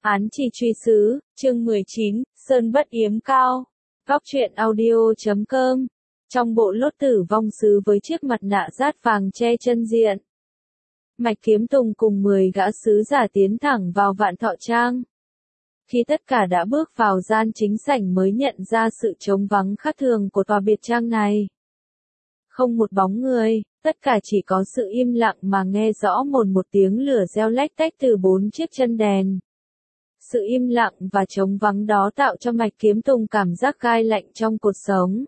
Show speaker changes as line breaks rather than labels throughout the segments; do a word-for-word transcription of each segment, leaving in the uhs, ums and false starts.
Án chỉ truy sứ, chương mười chín, Sơn bất yếm cao. Góc truyện audio chấm com. Trong bộ lốt tử vong sứ với chiếc mặt nạ rát vàng che chân diện, Mạch Kiếm Tùng cùng mười gã sứ giả tiến thẳng vào Vạn Thọ Trang. Khi tất cả đã bước vào gian chính sảnh mới nhận ra sự trống vắng khác thường của tòa biệt trang này. Không một bóng người, tất cả chỉ có sự im lặng mà nghe rõ một một tiếng lửa reo lách tách từ bốn chiếc chân đèn. Sự im lặng và trống vắng đó tạo cho Mạch Kiếm Tùng cảm giác gai lạnh trong cuộc sống.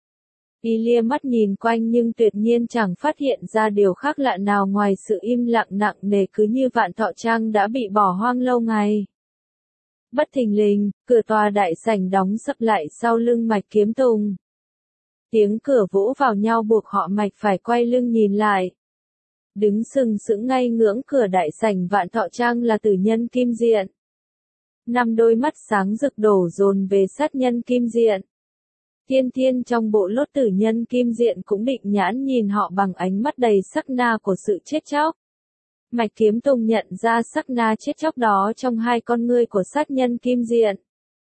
Y lia mắt nhìn quanh nhưng tuyệt nhiên chẳng phát hiện ra điều khác lạ nào ngoài sự im lặng nặng nề cứ như Vạn Thọ Trang đã bị bỏ hoang lâu ngày. Bất thình lình, cửa tòa đại sảnh đóng sập lại sau lưng Mạch Kiếm Tùng. Tiếng cửa vỗ vào nhau buộc họ Mạch phải quay lưng nhìn lại. Đứng sừng sững ngay ngưỡng cửa đại sảnh Vạn Thọ Trang là tử nhân Kim Diện. Năm đôi mắt sáng rực đổ dồn về sát nhân Kim Diện. Thiên Thiên trong bộ lốt tử nhân Kim Diện cũng định nhãn nhìn họ bằng ánh mắt đầy sắc na của sự chết chóc. Mạch Kiếm Tùng nhận ra sắc na chết chóc đó trong hai con ngươi của sát nhân Kim Diện.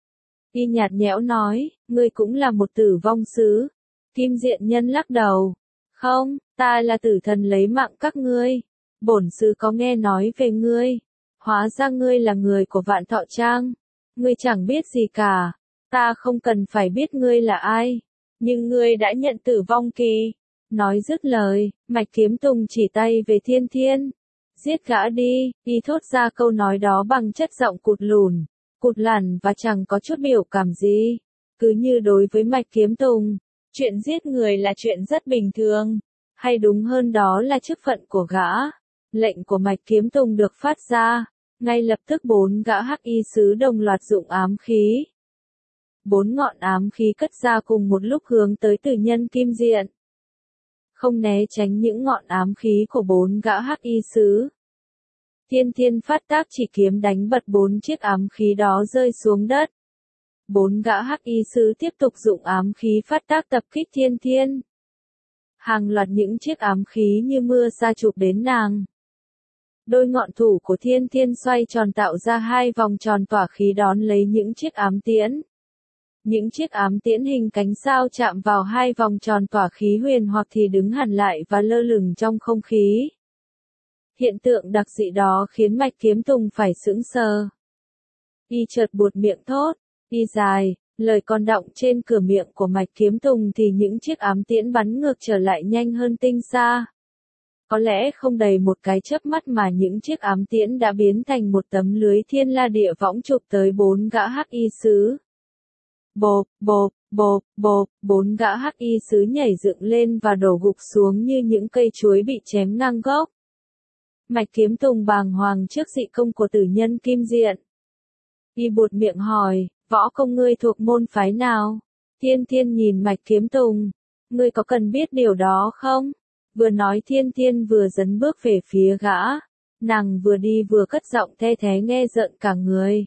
Y nhạt nhẽo nói, ngươi cũng là một tử vong sứ. Kim Diện nhân lắc đầu. Không, ta là tử thần lấy mạng các ngươi. Bổn sứ có nghe nói về ngươi. Hóa ra ngươi là người của Vạn Thọ Trang. Ngươi chẳng biết gì cả. Ta không cần phải biết ngươi là ai. Nhưng ngươi đã nhận tử vong kỳ. Nói dứt lời, Mạch Kiếm Tùng chỉ tay về Thiên Thiên. Giết gã đi, y thốt ra câu nói đó bằng chất giọng cụt lùn, cụt lằn và chẳng có chút biểu cảm gì. Cứ như đối với Mạch Kiếm Tùng, chuyện giết người là chuyện rất bình thường. Hay đúng hơn đó là chức phận của gã. Lệnh của Mạch Kiếm Tùng được phát ra. Ngay lập tức bốn gã hắc y sứ đồng loạt dụng ám khí. Bốn ngọn ám khí cất ra cùng một lúc hướng tới tử nhân Kim Diện. Không né tránh những ngọn ám khí của bốn gã hắc y sứ. Thiên Thiên phát tác chỉ kiếm đánh bật bốn chiếc ám khí đó rơi xuống đất. Bốn gã hắc y sứ tiếp tục dụng ám khí phát tác tập kích Thiên Thiên. Hàng loạt những chiếc ám khí như mưa sa chụp đến nàng. Đôi ngọn thủ của Thiên Thiên xoay tròn tạo ra hai vòng tròn tỏa khí đón lấy những chiếc ám tiễn. Những chiếc ám tiễn hình cánh sao chạm vào hai vòng tròn tỏa khí huyền hoặc thì đứng hẳn lại và lơ lửng trong không khí. Hiện tượng đặc dị đó khiến Mạch Kiếm Tùng phải sững sờ. Y chợt buột miệng thốt, y dài, lời còn đọng trên cửa miệng của Mạch Kiếm Tùng thì những chiếc ám tiễn bắn ngược trở lại nhanh hơn tinh xa. Có lẽ không đầy một cái chớp mắt mà những chiếc ám tiễn đã biến thành một tấm lưới thiên la địa võng chụp tới bốn gã hắc y sứ. Bộp, bộp, bộp, bộp, bốn gã hắc y sứ nhảy dựng lên và đổ gục xuống như những cây chuối bị chém ngang gốc. Mạch Kiếm Tùng bàng hoàng trước dị công của tử nhân Kim Diện. Y buột miệng hỏi, võ công ngươi thuộc môn phái nào? Thiên Thiên nhìn Mạch Kiếm Tùng. Ngươi có cần biết điều đó không? Vừa nói Thiên Thiên vừa dấn bước về phía gã. Nàng vừa đi vừa cất giọng the thé nghe rợn cả người.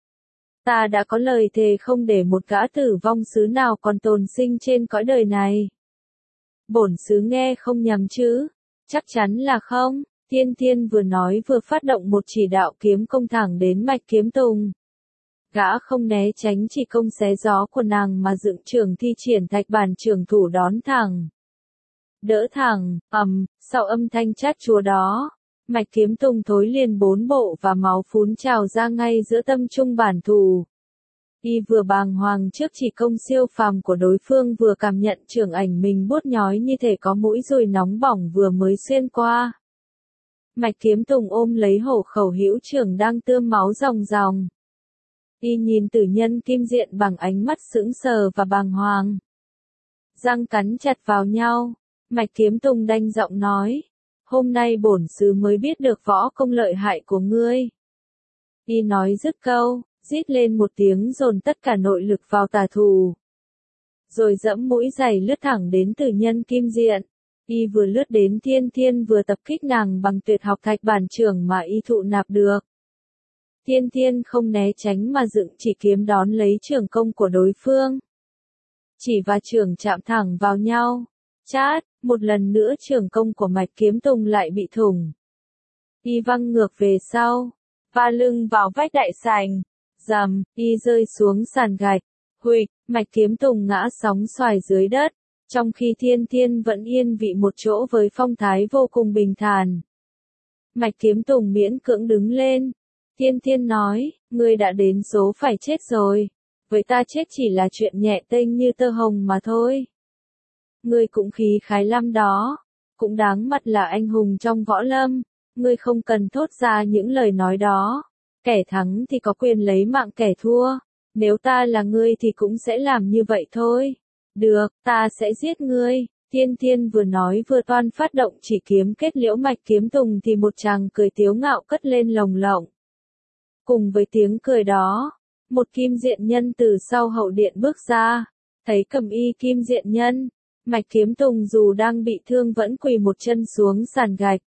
Ta đã có lời thề không để một gã tử vong sứ nào còn tồn sinh trên cõi đời này. Bổn sứ nghe không nhầm chứ? Chắc chắn là không. Thiên Thiên vừa nói vừa phát động một chỉ đạo kiếm công thẳng đến Mạch Kiếm Tùng. Gã không né tránh chỉ công xé gió của nàng mà dựng trường thi triển thạch bản trường thủ đón thẳng. Đỡ thẳng, ầm, sau âm thanh chát chúa đó, Mạch Kiếm Tùng thối liền bốn bộ và máu phún trào ra ngay giữa tâm trung bản thù. Y vừa bàng hoàng trước chỉ công siêu phàm của đối phương vừa cảm nhận trường ảnh mình buốt nhói như thể có mũi dùi nóng bỏng vừa mới xuyên qua. Mạch Kiếm Tùng ôm lấy hổ khẩu hữu trường đang tươm máu ròng ròng. Y nhìn tử nhân Kim Diện bằng ánh mắt sững sờ và bàng hoàng. Răng cắn chặt vào nhau, Mạch Kiếm Tùng đanh giọng nói, hôm nay bổn sứ mới biết được võ công lợi hại của ngươi. Y nói dứt câu, rít lên một tiếng dồn tất cả nội lực vào tà thù. Rồi dẫm mũi giày lướt thẳng đến tử nhân Kim Diện. Y vừa lướt đến Thiên Thiên vừa tập kích nàng bằng tuyệt học thạch bản trưởng mà y thụ nạp được. Thiên Thiên không né tránh mà dựng chỉ kiếm đón lấy trường công của đối phương. Chỉ và trường chạm thẳng vào nhau. Chát, một lần nữa trường công của Mạch Kiếm Tùng lại bị thủng. Y văng ngược về sau. va lưng vào vách đại sảnh. Rầm, y rơi xuống sàn gạch. Huỵch, Mạch Kiếm Tùng ngã sóng xoài dưới đất, trong khi Thiên Thiên vẫn yên vị một chỗ với phong thái vô cùng bình thản. Mạch Kiếm Tùng miễn cưỡng đứng lên. Thiên Thiên nói, ngươi đã đến số phải chết rồi. Với ta chết chỉ là chuyện nhẹ tênh như tơ hồng mà thôi. Ngươi cũng khí khái lắm đó. Cũng đáng mặt là anh hùng trong võ lâm. Ngươi không cần thốt ra những lời nói đó. Kẻ thắng thì có quyền lấy mạng kẻ thua. Nếu ta là ngươi thì cũng sẽ làm như vậy thôi. Được, ta sẽ giết ngươi. Thiên Thiên vừa nói vừa toan phát động chỉ kiếm kết liễu Mạch Kiếm Tùng thì một chàng cười tiếu ngạo cất lên lồng lộng. Cùng với tiếng cười đó, một kim diện nhân từ sau hậu điện bước ra, thấy Cẩm Y kim diện nhân, Mạch Kiếm Tùng dù đang bị thương vẫn quỳ một chân xuống sàn gạch.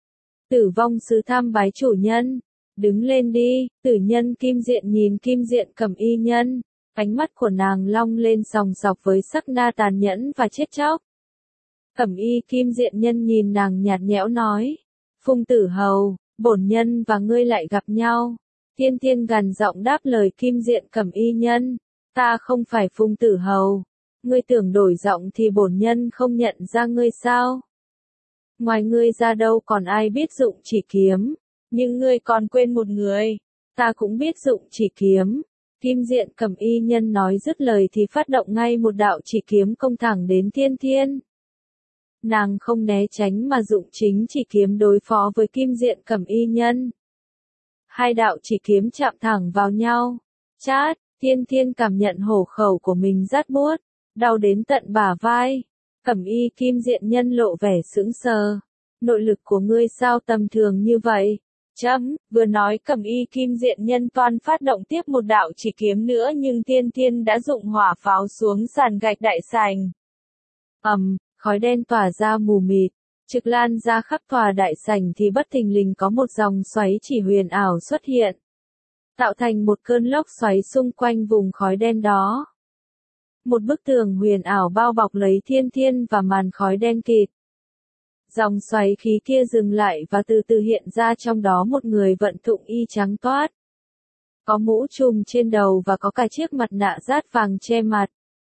Tử vong sứ tham bái chủ nhân, đứng lên đi. Tử nhân kim diện nhìn kim diện Cẩm Y nhân, ánh mắt của nàng long lên sòng sọc với sắc na tàn nhẫn và chết chóc. Cẩm Y kim diện nhân nhìn nàng nhạt nhẽo nói, Phùng Tử Hầu, bổn nhân và ngươi lại gặp nhau. Thiên Thiên gằn giọng đáp lời kim diện Cẩm Y nhân, ta không phải Phùng Tử Hầu. Ngươi tưởng đổi giọng thì bổn nhân không nhận ra ngươi sao? Ngoài ngươi ra đâu còn ai biết dụng chỉ kiếm, nhưng ngươi còn quên một người, ta cũng biết dụng chỉ kiếm. Kim diện Cẩm Y nhân nói dứt lời thì phát động ngay một đạo chỉ kiếm công thẳng đến Thiên Thiên. Nàng không né tránh mà dụng chính chỉ kiếm đối phó với kim diện Cẩm Y nhân. Hai đạo chỉ kiếm chạm thẳng vào nhau. Chát, Thiên Thiên cảm nhận hổ khẩu của mình rát buốt, đau đến tận bả vai. Cẩm Y kim diện nhân lộ vẻ sững sờ. Nội lực của ngươi sao tầm thường như vậy? Chấm, vừa nói Cẩm Y kim diện nhân toan phát động tiếp một đạo chỉ kiếm nữa nhưng Thiên Thiên đã dụng hỏa pháo xuống sàn gạch đại sảnh. Ầm, um, khói đen tỏa ra mù mịt, trực lan ra khắp tòa đại sảnh thì bất thình lình có một dòng xoáy chỉ huyền ảo xuất hiện, tạo thành một cơn lốc xoáy xung quanh vùng khói đen đó. Một bức tường huyền ảo bao bọc lấy Thiên Thiên và màn khói đen kịt. Dòng xoáy khí kia dừng lại và từ từ hiện ra trong đó một người vận tụng y trắng toát. Có mũ trùm trên đầu và có cả chiếc mặt nạ rát vàng che mặt.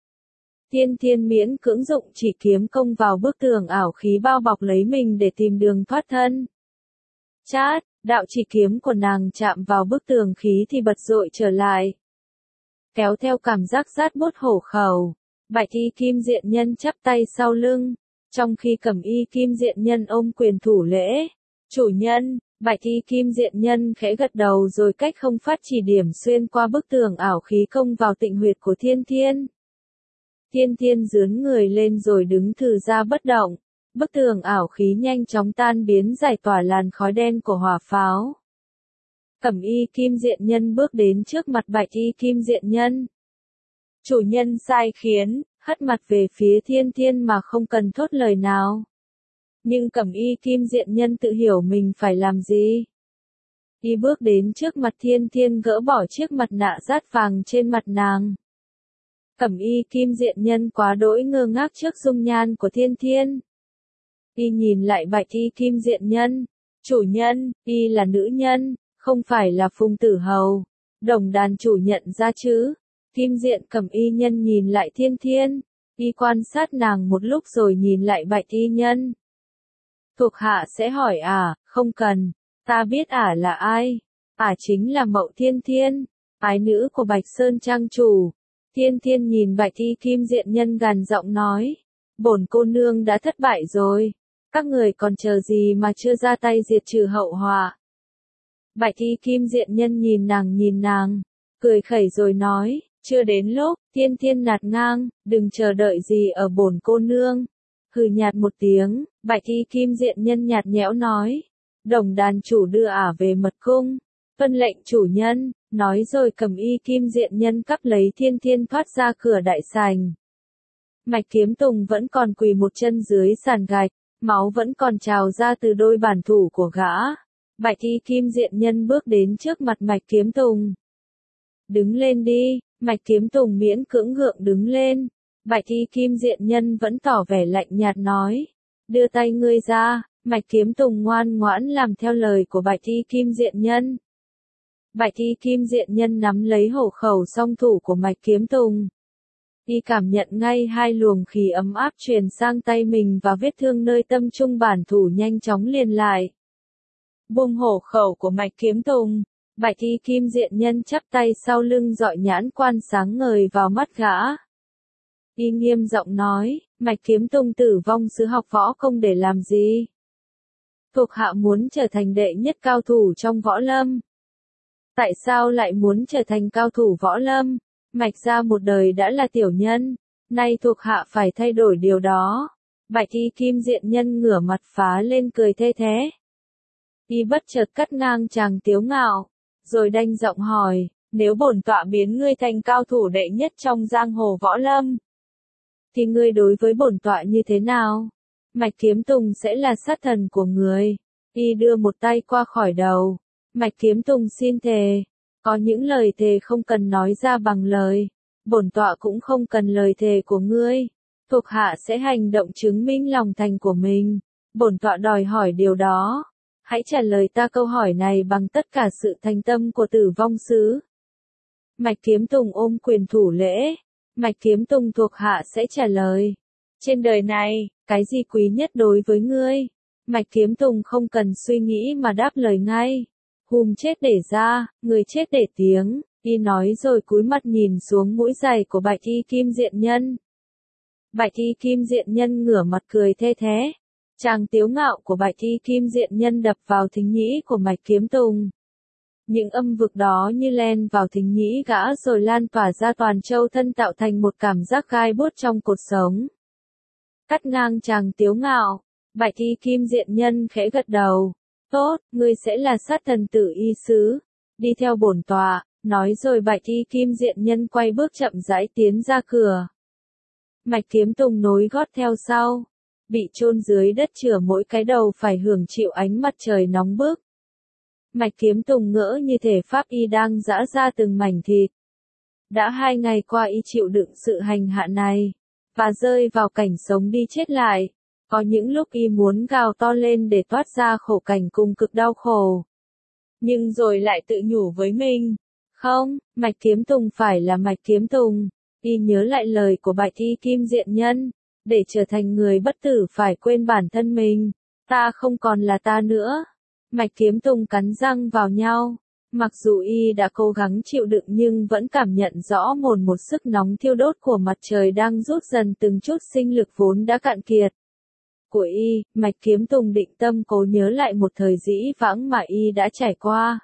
Thiên Thiên miễn cưỡng dụng chỉ kiếm công vào bức tường ảo khí bao bọc lấy mình để tìm đường thoát thân. Chát, đạo chỉ kiếm của nàng chạm vào bức tường khí thì bật dội trở lại. Kéo theo cảm giác rát buốt hổ khẩu, Bạch Y kim diện nhân chắp tay sau lưng, trong khi Cẩm Y kim diện nhân ôm quyền thủ lễ. Chủ nhân, Bạch Y kim diện nhân khẽ gật đầu rồi cách không phát chỉ điểm xuyên qua bức tường ảo khí công vào tịnh huyệt của Thiên Thiên. Thiên Thiên dướn người lên rồi đứng thừ ra bất động, bức tường ảo khí nhanh chóng tan biến giải tỏa làn khói đen của hỏa pháo. Cẩm Y kim diện nhân bước đến trước mặt Bạch Y kim diện nhân. Chủ nhân sai khiến, hất mặt về phía Thiên Thiên mà không cần thốt lời nào. Nhưng Cẩm Y kim diện nhân tự hiểu mình phải làm gì. Y bước đến trước mặt Thiên Thiên gỡ bỏ chiếc mặt nạ rát vàng trên mặt nàng. Cẩm Y kim diện nhân quá đỗi ngơ ngác trước dung nhan của Thiên Thiên. Y nhìn lại Bạch Y kim diện nhân. Chủ nhân, y là nữ nhân, không phải là Phùng Tử Hầu. Đồng đàn chủ nhận ra chứ. Kim diện Cẩm Y nhân nhìn lại Thiên Thiên. Y quan sát nàng một lúc rồi nhìn lại Bạch Y nhân. Thuộc hạ sẽ hỏi ả, không cần. Ta biết ả là ai. Ả chính là Mậu Thiên Thiên, ái nữ của Bạch Sơn trang chủ. Thiên Thiên nhìn Bạch Y kim diện nhân gằn giọng nói. Bổn cô nương đã thất bại rồi. Các người còn chờ gì mà chưa ra tay diệt trừ hậu họa. Bạch Y kim diện nhân nhìn nàng nhìn nàng, cười khẩy rồi nói, chưa đến lúc. Thiên Thiên nạt ngang, đừng chờ đợi gì ở bổn cô nương. Hừ nhạt một tiếng, Bạch Y kim diện nhân nhạt nhẽo nói. Đồng đàn chủ đưa ả về mật cung. Tuân lệnh chủ nhân, nói rồi Cẩm Y kim diện nhân cắp lấy Thiên Thiên thoát ra cửa đại sảnh. Mạch Kiếm Tùng vẫn còn quỳ một chân dưới sàn gạch, máu vẫn còn trào ra từ đôi bản thủ của gã. Bạch Y kim diện nhân bước đến trước mặt Mạch Kiếm Tùng. Đứng lên đi. Mạch Kiếm Tùng miễn cưỡng gượng đứng lên. Bạch Y kim diện nhân vẫn tỏ vẻ lạnh nhạt nói. Đưa tay ngươi ra. Mạch Kiếm Tùng ngoan ngoãn làm theo lời của Bạch Y kim diện nhân. Bạch y kim diện nhân nắm lấy hổ khẩu song thủ của Mạch Kiếm Tùng. Y cảm nhận ngay hai luồng khí ấm áp truyền sang tay mình và vết thương nơi tâm trung bản thủ nhanh chóng liền lại. Buông hổ khẩu của Mạch Kiếm Tùng, Bạch y kim diện nhân chắp tay sau lưng dọi nhãn quan sáng ngời vào mắt gã. Y nghiêm giọng nói, Mạch Kiếm Tùng tử vong sứ học võ công để làm gì? Thuộc hạ muốn trở thành đệ nhất cao thủ trong võ lâm. Tại sao lại muốn trở thành cao thủ võ lâm? Mạch gia một đời đã là tiểu nhân, nay thuộc hạ phải thay đổi điều đó. Bạch y kim diện nhân ngửa mặt phá lên cười thê thế. Y bất chợt cắt ngang chàng tiếu ngạo, rồi đanh giọng hỏi, nếu bổn tọa biến ngươi thành cao thủ đệ nhất trong giang hồ võ lâm, thì ngươi đối với bổn tọa như thế nào? Mạch Kiếm Tùng sẽ là sát thần của người. Y đưa một tay qua khỏi đầu. Mạch Kiếm Tùng xin thề. Có những lời thề không cần nói ra bằng lời. Bổn tọa cũng không cần lời thề của ngươi. Thuộc hạ sẽ hành động chứng minh lòng thành của mình. Bổn tọa đòi hỏi điều đó. Hãy trả lời ta câu hỏi này bằng tất cả sự thành tâm của Tử Vong Sứ. Mạch Kiếm Tùng ôm quyền thủ lễ. Mạch Kiếm Tùng thuộc hạ sẽ trả lời. Trên đời này, cái gì quý nhất đối với ngươi? Mạch Kiếm Tùng không cần suy nghĩ mà đáp lời ngay. Hùm chết để ra, người chết để tiếng, y nói rồi cúi mặt nhìn xuống mũi giày của Bạch y kim diện nhân. Bạch y kim diện nhân ngửa mặt cười thê thế. Tràng tiếu ngạo của Bạch y kim diện nhân đập vào thính nhĩ của Mạch Kiếm Tùng. Những âm vực đó như len vào thính nhĩ gã rồi lan tỏa ra toàn châu thân tạo thành một cảm giác gai buốt trong cột sống. Cắt ngang chàng tiếu ngạo, Bạch y kim diện nhân khẽ gật đầu. Tốt, ngươi sẽ là sát thần Tử Y Sứ. Đi theo bổn tọa, nói rồi Bạch y kim diện nhân quay bước chậm rãi tiến ra cửa. Mạch Kiếm Tùng nối gót theo sau. Bị chôn dưới đất chửa mỗi cái đầu phải hưởng chịu ánh mặt trời nóng bức. Mạch Kiếm Tùng ngỡ như thể pháp y đang giã ra từng mảnh thịt. Đã hai ngày qua y chịu đựng sự hành hạ này, và rơi vào cảnh sống đi chết lại. Có những lúc y muốn gào to lên để toát ra khổ cảnh cùng cực đau khổ. Nhưng rồi lại tự nhủ với mình. Không, Mạch Kiếm Tùng phải là Mạch Kiếm Tùng. Y nhớ lại lời của Bạch y kim diện nhân. Để trở thành người bất tử phải quên bản thân mình. Ta không còn là ta nữa. Mạch Kiếm Tùng cắn răng vào nhau. Mặc dù y đã cố gắng chịu đựng nhưng vẫn cảm nhận rõ mồn một sức nóng thiêu đốt của mặt trời đang rút dần từng chút sinh lực vốn đã cạn kiệt. Của y, Mạch Kiếm Tùng định tâm cố nhớ lại một thời dĩ vãng mà y đã trải qua.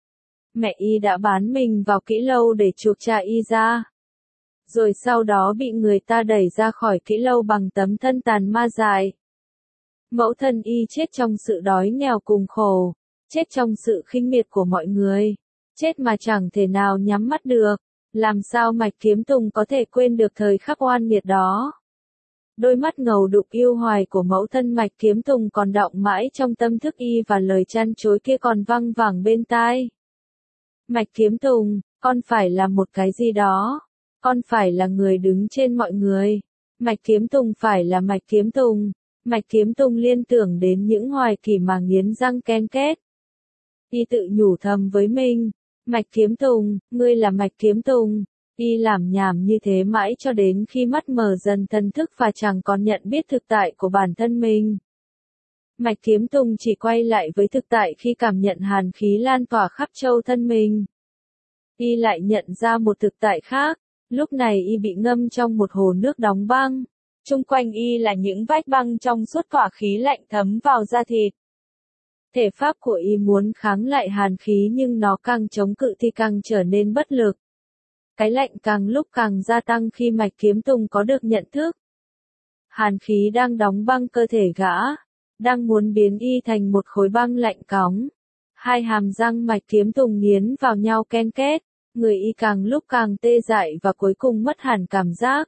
Mẹ y đã bán mình vào kỹ lâu để chuộc cha y ra. Rồi sau đó bị người ta đẩy ra khỏi kỹ lâu bằng tấm thân tàn ma dại. Mẫu thân y chết trong sự đói nghèo cùng khổ, chết trong sự khinh miệt của mọi người, chết mà chẳng thể nào nhắm mắt được. Làm sao Mạch Kiếm Tùng có thể quên được thời khắc oan nghiệt đó? Đôi mắt ngầu đục yêu hoài của mẫu thân Mạch Kiếm Tùng còn đọng mãi trong tâm thức y và lời chăn chối kia còn văng vẳng bên tai. Mạch Kiếm Tùng, con phải làm một cái gì đó. Con phải là người đứng trên mọi người. Mạch Kiếm Tùng phải là Mạch Kiếm Tùng. Mạch Kiếm Tùng liên tưởng đến những hoài kỷ mà nghiến răng ken két. Y tự nhủ thầm với mình. Mạch Kiếm Tùng, ngươi là Mạch Kiếm Tùng. Y làm nhảm như thế mãi cho đến khi mắt mờ dần thần thức và chẳng còn nhận biết thực tại của bản thân mình. Mạch Kiếm Tùng chỉ quay lại với thực tại khi cảm nhận hàn khí lan tỏa khắp châu thân mình. Y lại nhận ra một thực tại khác. Lúc này y bị ngâm trong một hồ nước đóng băng. Chung quanh y là những vách băng trong suốt tỏa khí lạnh thấm vào da thịt. Thể pháp của y muốn kháng lại hàn khí nhưng nó càng chống cự thì càng trở nên bất lực. Cái lạnh càng lúc càng gia tăng khi Mạch Kiếm Tùng có được nhận thức. Hàn khí đang đóng băng cơ thể gã, đang muốn biến y thành một khối băng lạnh cóng. Hai hàm răng Mạch Kiếm Tùng nghiến vào nhau ken két, người y càng lúc càng tê dại và cuối cùng mất hẳn cảm giác.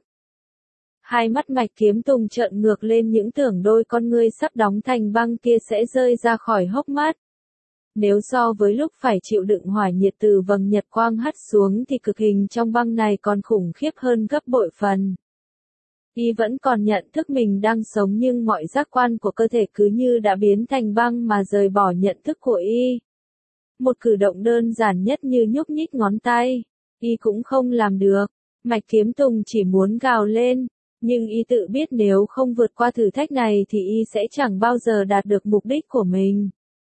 Hai mắt Mạch Kiếm Tùng trợn ngược lên những tưởng đôi con ngươi sắp đóng thành băng kia sẽ rơi ra khỏi hốc mắt. Nếu so với lúc phải chịu đựng hỏa nhiệt từ vầng nhật quang hắt xuống thì cực hình trong băng này còn khủng khiếp hơn gấp bội phần. Y vẫn còn nhận thức mình đang sống nhưng mọi giác quan của cơ thể cứ như đã biến thành băng mà rời bỏ nhận thức của y. Một cử động đơn giản nhất như nhúc nhích ngón tay, y cũng không làm được. Mạch Kiếm Tùng chỉ muốn gào lên, nhưng y tự biết nếu không vượt qua thử thách này thì y sẽ chẳng bao giờ đạt được mục đích của mình.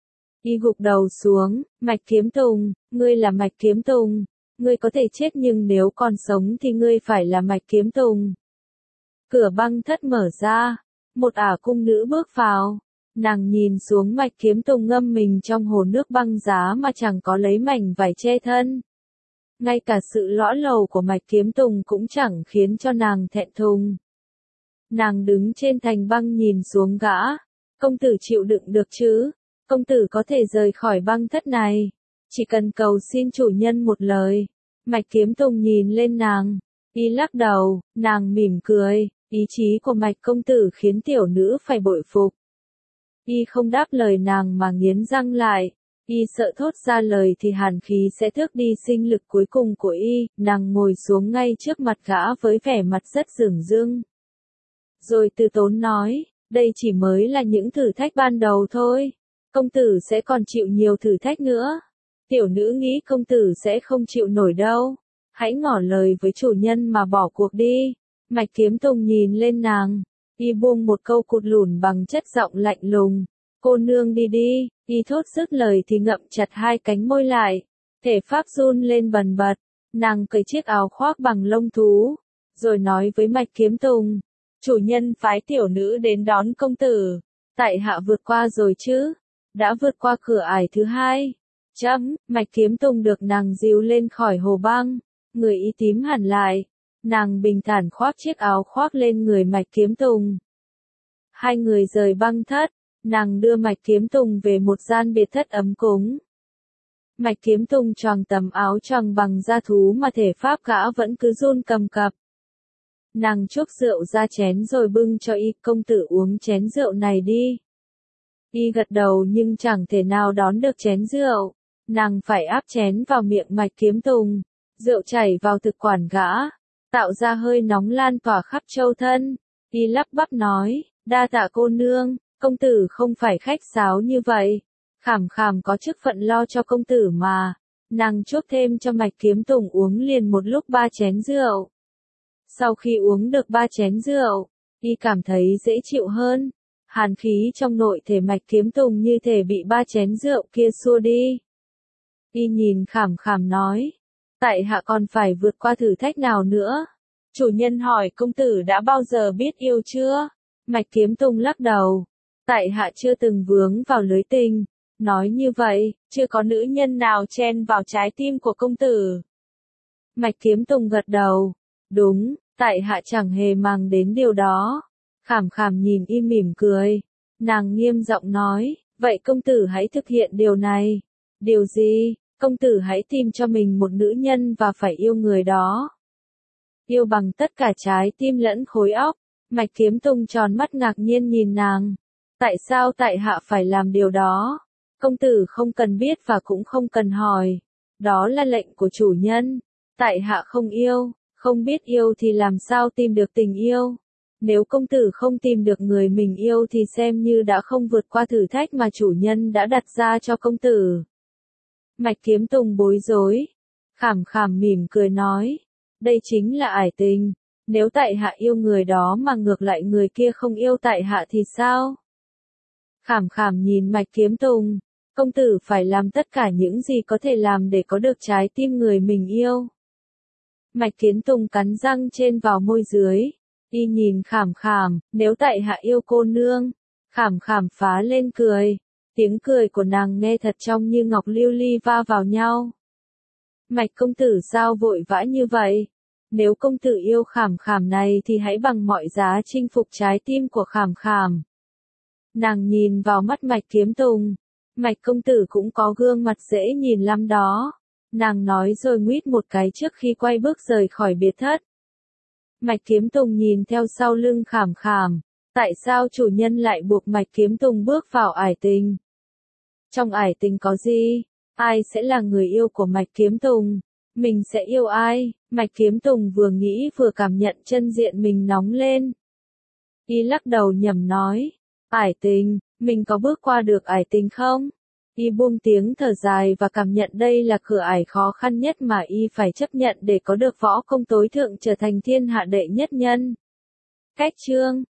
Y gục đầu xuống, Mạch Kiếm Tùng, ngươi là Mạch Kiếm Tùng, ngươi có thể chết nhưng nếu còn sống thì ngươi phải là Mạch Kiếm Tùng. Cửa băng thất mở ra, một ả cung nữ bước vào, nàng nhìn xuống Mạch Kiếm Tùng ngâm mình trong hồ nước băng giá mà chẳng có lấy mảnh vải che thân. Ngay cả sự lõa lồ của Mạch Kiếm Tùng cũng chẳng khiến cho nàng thẹn thùng. Nàng đứng trên thành băng nhìn xuống gã, công tử chịu đựng được chứ, công tử có thể rời khỏi băng thất này, chỉ cần cầu xin chủ nhân một lời. Mạch Kiếm Tùng nhìn lên nàng, y lắc đầu, nàng mỉm cười, ý chí của Mạch công tử khiến tiểu nữ phải bội phục. Y không đáp lời nàng mà nghiến răng lại, y sợ thốt ra lời thì hàn khí sẽ tước đi sinh lực cuối cùng của y, nàng ngồi xuống ngay trước mặt gã với vẻ mặt rất dửng dưng. Rồi từ tốn nói, đây chỉ mới là những thử thách ban đầu thôi, công tử sẽ còn chịu nhiều thử thách nữa. Tiểu nữ nghĩ công tử sẽ không chịu nổi đâu, hãy ngỏ lời với chủ nhân mà bỏ cuộc đi. Mạch Kiếm Tùng nhìn lên nàng, y buông một câu cụt lủn bằng chất giọng lạnh lùng, cô nương đi đi, y thốt dứt lời thì ngậm chặt hai cánh môi lại, thể pháp run lên bần bật, nàng cởi chiếc áo khoác bằng lông thú, rồi nói với Mạch Kiếm Tùng, chủ nhân phái tiểu nữ đến đón công tử, tại hạ vượt qua rồi chứ, đã vượt qua cửa ải thứ hai. Chấm, Mạch Kiếm Tùng được nàng dìu lên khỏi hồ băng, người y tím hẳn lại, nàng bình thản khoác chiếc áo khoác lên người Mạch Kiếm Tùng. Hai người rời băng thất, nàng đưa Mạch Kiếm Tùng về một gian biệt thất ấm cúng. Mạch Kiếm Tùng choàng tấm áo choàng bằng da thú mà thể pháp gã vẫn cứ run cầm cập. Nàng chuốc rượu ra chén rồi bưng cho y, công tử uống chén rượu này đi. Y gật đầu nhưng chẳng thể nào đón được chén rượu, nàng phải áp chén vào miệng Mạch Kiếm Tùng, rượu chảy vào thực quản gã, tạo ra hơi nóng lan tỏa khắp châu thân. Y lắp bắp nói, đa tạ cô nương, công tử không phải khách sáo như vậy, khảm khảm có chức phận lo cho công tử mà. Nàng chuốc thêm cho Mạch Kiếm Tùng uống liền một lúc ba chén rượu. Sau khi uống được ba chén rượu, y cảm thấy dễ chịu hơn, hàn khí trong nội thể Mạch Kiếm Tùng như thể bị ba chén rượu kia xua đi. Y nhìn khảm khảm nói, tại hạ còn phải vượt qua thử thách nào nữa? Chủ nhân hỏi công tử đã bao giờ biết yêu chưa? Mạch Kiếm Tùng lắc đầu, tại hạ chưa từng vướng vào lưới tình. Nói như vậy, chưa có nữ nhân nào chen vào trái tim của công tử. Mạch Kiếm Tùng gật đầu, đúng, tại hạ chẳng hề mang đến điều đó. Khảm khảm nhìn y mỉm cười, nàng nghiêm giọng nói, vậy công tử hãy thực hiện điều này. Điều gì? Công tử hãy tìm cho mình một nữ nhân và phải yêu người đó. Yêu bằng tất cả trái tim lẫn khối óc. Mạch Kiếm Tùng tròn mắt ngạc nhiên nhìn nàng. Tại sao tại hạ phải làm điều đó? Công tử không cần biết và cũng không cần hỏi. Đó là lệnh của chủ nhân. Tại hạ không yêu, không biết yêu thì làm sao tìm được tình yêu. Nếu công tử không tìm được người mình yêu thì xem như đã không vượt qua thử thách mà chủ nhân đã đặt ra cho công tử. Mạch Kiếm Tùng bối rối. Khảm khảm mỉm cười nói. Đây chính là ải tình. Nếu tại hạ yêu người đó mà ngược lại người kia không yêu tại hạ thì sao? Khảm khảm nhìn Mạch Kiếm Tùng. Công tử phải làm tất cả những gì có thể làm để có được trái tim người mình yêu. Mạch Kiếm Tùng cắn răng trên vào môi dưới. Y nhìn khảm khảm, nếu tại hạ yêu cô nương. Khảm khảm phá lên cười. Tiếng cười của nàng nghe thật trong như ngọc lưu ly va vào nhau. Mạch công tử sao vội vã như vậy? Nếu công tử yêu khảm khảm này thì hãy bằng mọi giá chinh phục trái tim của khảm khảm. Nàng nhìn vào mắt Mạch Kiếm Tùng. Mạch công tử cũng có gương mặt dễ nhìn lắm đó. Nàng nói rồi nguýt một cái trước khi quay bước rời khỏi biệt thất. Mạch Kiếm Tùng nhìn theo sau lưng khảm khảm. Tại sao chủ nhân lại buộc Mạch Kiếm Tùng bước vào ải tình? Trong ải tình có gì? Ai sẽ là người yêu của Mạch Kiếm Tùng? Mình sẽ yêu ai? Mạch Kiếm Tùng vừa nghĩ vừa cảm nhận chân diện mình nóng lên. Y lắc đầu nhẩm nói. Ải tình, mình có bước qua được ải tình không? Y buông tiếng thở dài và cảm nhận đây là cửa ải khó khăn nhất mà Y phải chấp nhận để có được võ công tối thượng trở thành thiên hạ đệ nhất nhân. Cách chương